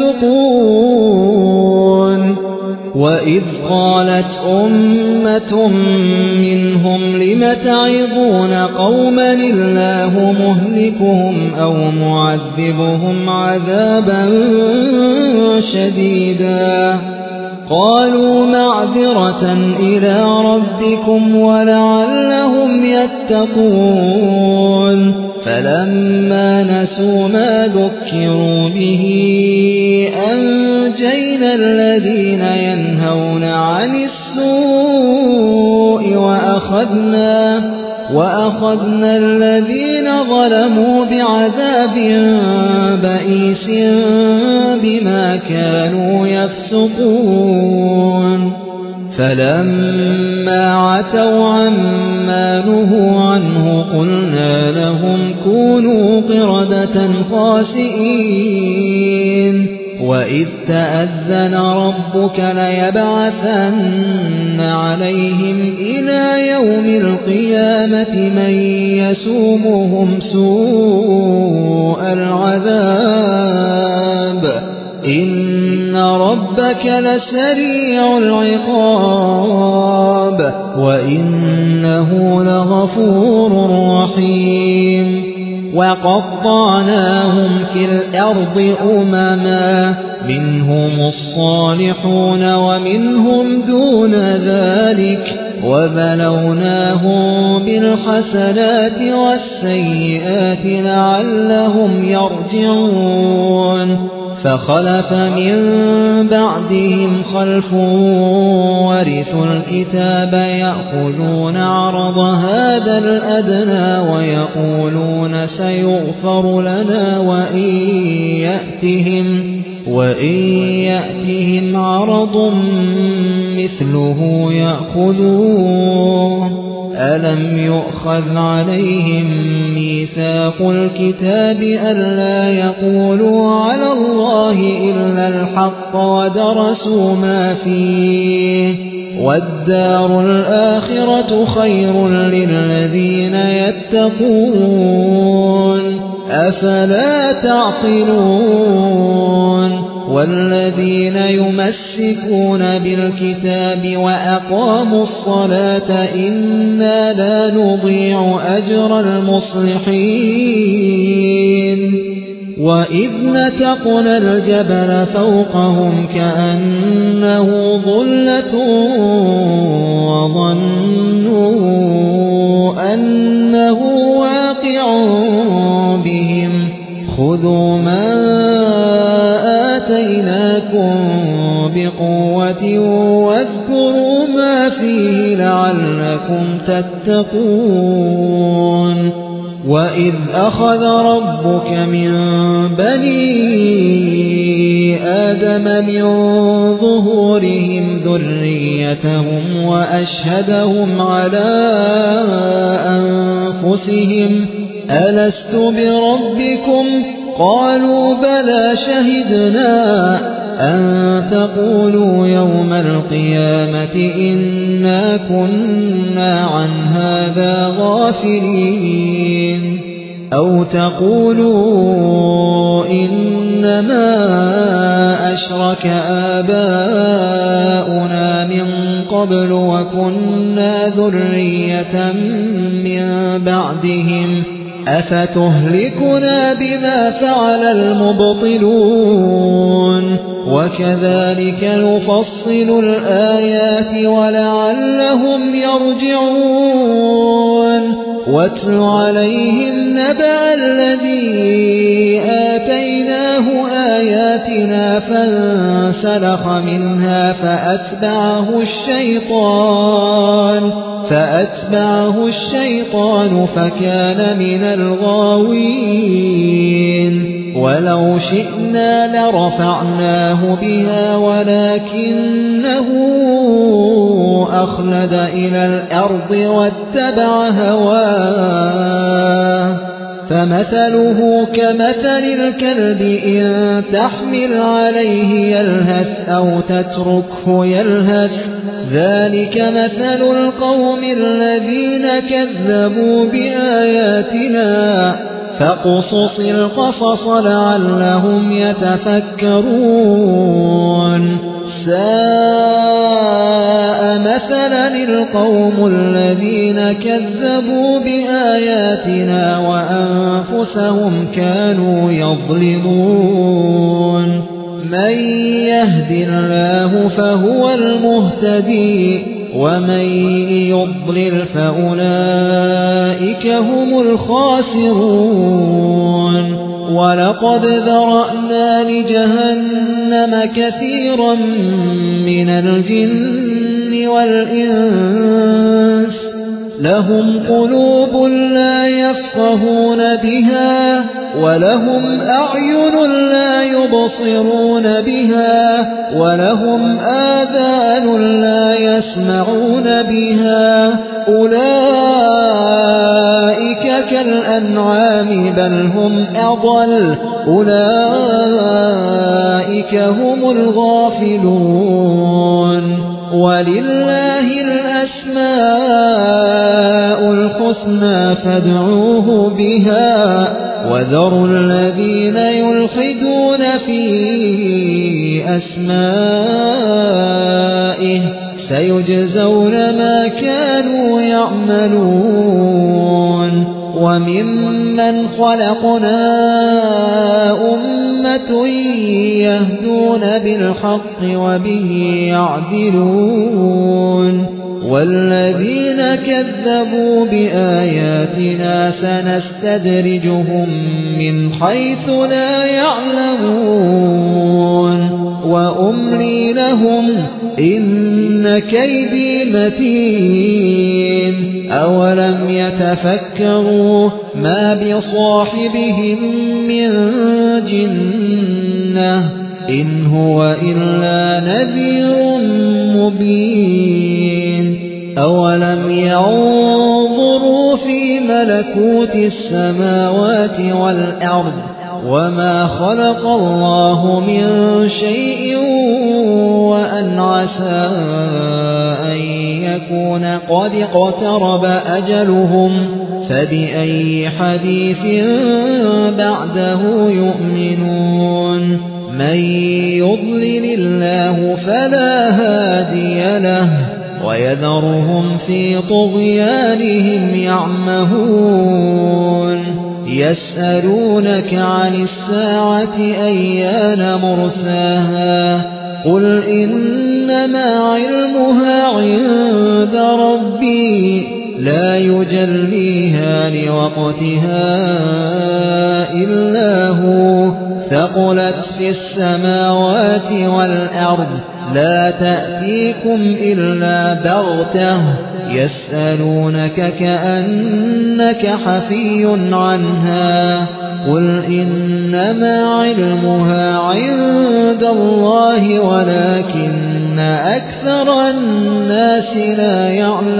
يفسقون وإذ قالت أمة منهم لم تعظون قوما الله مهلكهم أو معذبهم عذابا شديدا قالوا معذرة إلى ربكم ولعلهم يتقون فلما نسوا ما ذكروا به أنجينا الذين ينهون عن السوء وأخذنا الذين ظلموا بعذاب بئيس بما كانوا يفسقون فلما عتوا عما نهوا عنه قلنا لهم كونوا قردة خاسئين وإذ تأذن ربك ليبعثن عليهم إلى يوم القيامة من يسومهم سوء العذاب إن ربك لسريع العقاب وإنه لغفور رحيم وقطعناهم في الأرض أمما منهم الصالحون ومنهم دون ذلك وبلوناهم بالحسنات والسيئات لعلهم يرجعون فخلف من بعدهم خلف ورثوا الكتاب يأخذون عرض هذا الأدنى ويقولون سيغفر لنا وإن يأتهم عرض مثله يأخذوه ألم يؤخذ عليهم ميثاق الكتاب ألا يقولوا على الله إلا الحق ودرسوا ما فيه والدار الآخرة خير للذين يتقون أفلا تعقلون والذين يمسكون بالكتاب وأقاموا الصلاة إنا لا نضيع أجر المصلحين وإذ نتقنا الجبل فوقهم كأنه ظلة وظنوا أنه واقع بهم خذوا ما آتيناكم بقوة واذكروا ما فيه لعلكم تتقون وإذ أخذ ربك من بني آدم من ظهورهم ذريتهم وأشهدهم على أنفسهم ألست بربكم قالوا بلى شهدنا أن تقولوا يوم القيامة إنا كنا عن هذا غافلين أو تقولوا إنما أشرك آباؤنا من قبل وكنا ذرية من بعدهم أفتهلكنا بما فعل المبطلون وكذلك نفصل الآيات ولعلهم يرجعون واتل عليهم نبأ الذي آتيناه آياتنا فانسلخ منها فأتبعه الشيطان فكان من الغاوين ولو شئنا لرفعناه بها ولكنه أخلد إلى الأرض واتبع هواه فمثله كمثل الكلب إن تحمل عليه يلهث أو تتركه يلهث ذلك مثل القوم الذين كذبوا بآياتنا فاقصص القصص لعلهم يتفكرون ساء مثلا القوم الذين كذبوا بآياتنا وأنفسهم كانوا يظلمون من يهد الله فهو المهتدي ومن يضلل فأولئك هم الخاسرون ولقد ذرأنا لجهنم كثيرا من الجن والإنس لهم قلوب لا يفقهون بها ولهم أعين لا يبصرون بها ولهم آذان لا يسمعون بها أولئك كالأنعام بل هم أضل أولئك هم الغافلون ولله الأسماء الحسنى فادعوه بها وذروا الذين يلحدون في أسمائه سيجزون ما كانوا يعملون وممن خلقنا أمة يهدون بالحق وبه يعدلون والذين كذبوا بآياتنا سنستدرجهم من حيث لا يعلمون وأملي لهم إن كيدي متين أولم يتفكروا ما بصاحبهم من جنة إن هو إلا نذير مبين أولم ينظروا في ملكوت السماوات والأرض وما خلق الله من شيء وأن عسى أن يكون قد اقترب أجلهم فبأي حديث بعده يؤمنون من يضلل الله فلا هادي له ويذرهم في طغيانهم يعمهون يسألونك عن الساعة أيان مرساها قل إنما علمها عند ربي لا يجليها لوقتها إلا هو ثقلت في السماوات والأرض لا تأتيكم إلا بغتة يسألونك كأنك حفي عنها قل إنما علمها عند الله ولكن أكثر الناس لا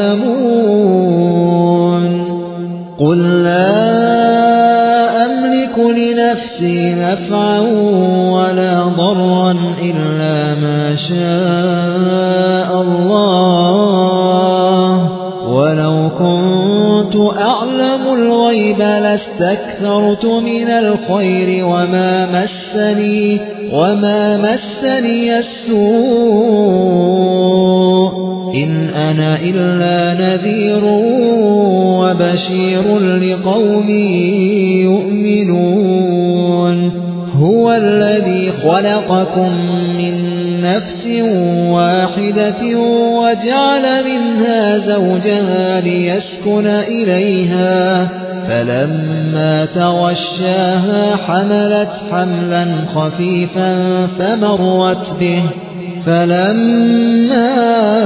يعلمون قل لا أملك لنفسي نفعا ولا ضرا إلا ما شاء الله ولو كنت أعلم الغيب لاستكثرت من الخير وما مسني السوء إن أنا إلا نذير وبشير لقوم يؤمنون هو الذي خلقكم من نفس واحدة وجعل منها زوجها ليسكن إليها فلما تغشاها حملت حملا خفيفا فمرت به فلما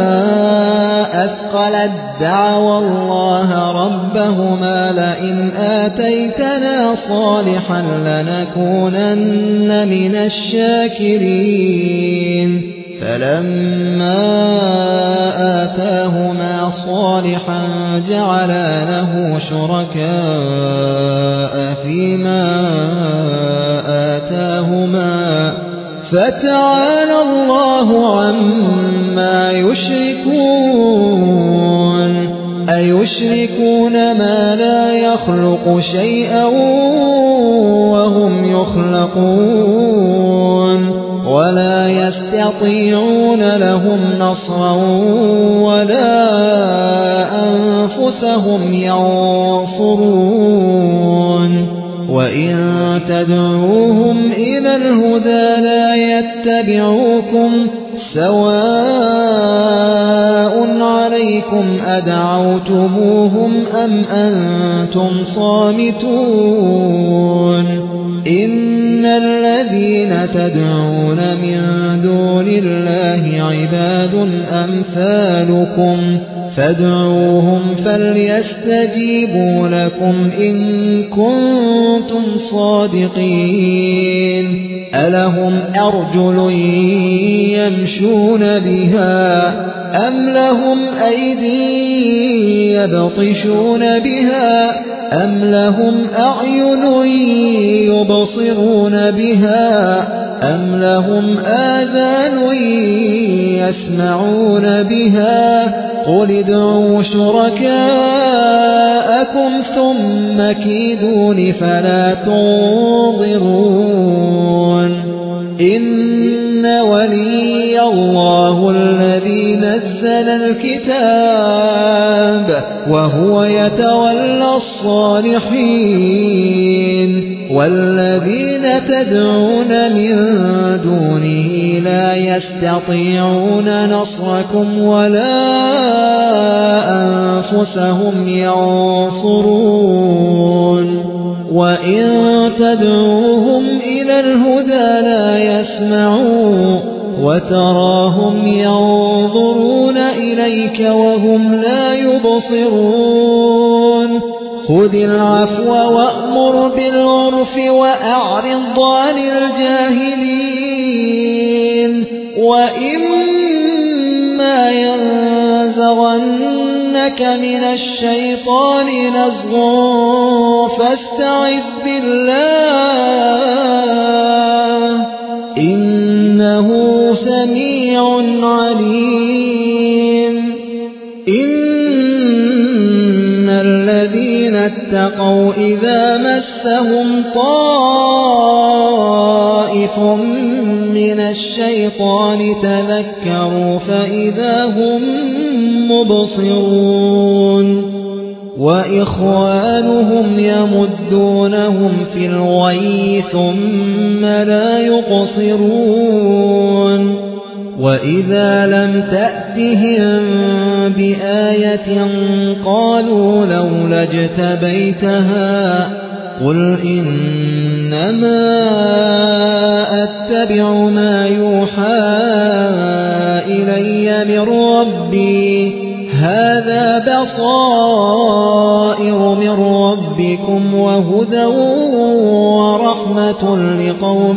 أثقلت دعوا الله ربهما لئن آتيتنا صالحا لنكونن من الشاكرين فلما آتاهما صالحا جعلا له شركاء فيما آتاهما فتعالى الله عما يشركون أيشركون ما لا يخلق شيئا وهم يخلقون ولا يستطيعون لهم نصرا ولا أنفسهم ينصرون وإن تدعوهم إلى الهدى لا يتبعوكم سواء شركائكم أدعوتموهم أم أنتم صامتون إن الذين تدعون من دون الله عباد أمثالكم فادعوهم فليستجيبوا لكم إن كنتم صادقين ألهم أرجل يمشون بها أم لهم أيدي يبطشون بها أم لهم أعين يبصرون بها أم لهم آذان يسمعون بها قل ادعوا شركاءكم ثم كيدون فلا تنظرون إن ولي الله الذي نزل الكتاب وهو يتولى الصالحين والذين تدعون من دونه لا يستطيعون نصركم ولا أنفسهم ينصرون وإن تدعوهم إلى الهدى لا يسمعون وتراهم ينظرون إليك وهم لا يبصرون خذ العفو وأمر بالعرف وأعرض عن الجاهلين وإما ينزغنك من الشيطان نزغ فاستعذ بالله إنه سميع عليم إن الذين اتقوا إذا مسهم طائف من الشيطان تذكروا فإذا هم مبصرون وإخوانهم يمدونهم في الغي ثم لا يقصرون وإذا لم تأتهم بآية قالوا لولا اجتبيتها قل إنما أتبع ما يوحى إلي من ربي هذا بصائر من ربكم وهدى ورحمة لقوم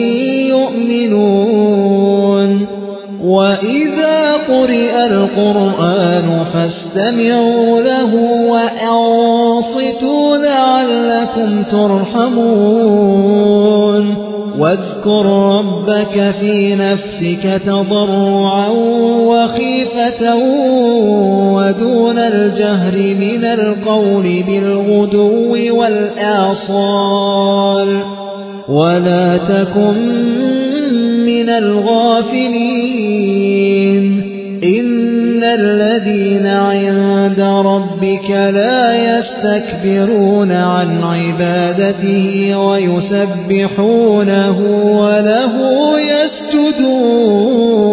يؤمنون وإذا قرئ القرآن فاستمعوا له وأنصتوا لعلكم ترحمون واذكر ربك في نفسك تضرعا وخيفة ودون الجهر من القول بالغدو والآصال ولا تكن من الغافلين إن الذين عند ربك لا يستكبرون عن عبادته ويسبحونه وله يسجدون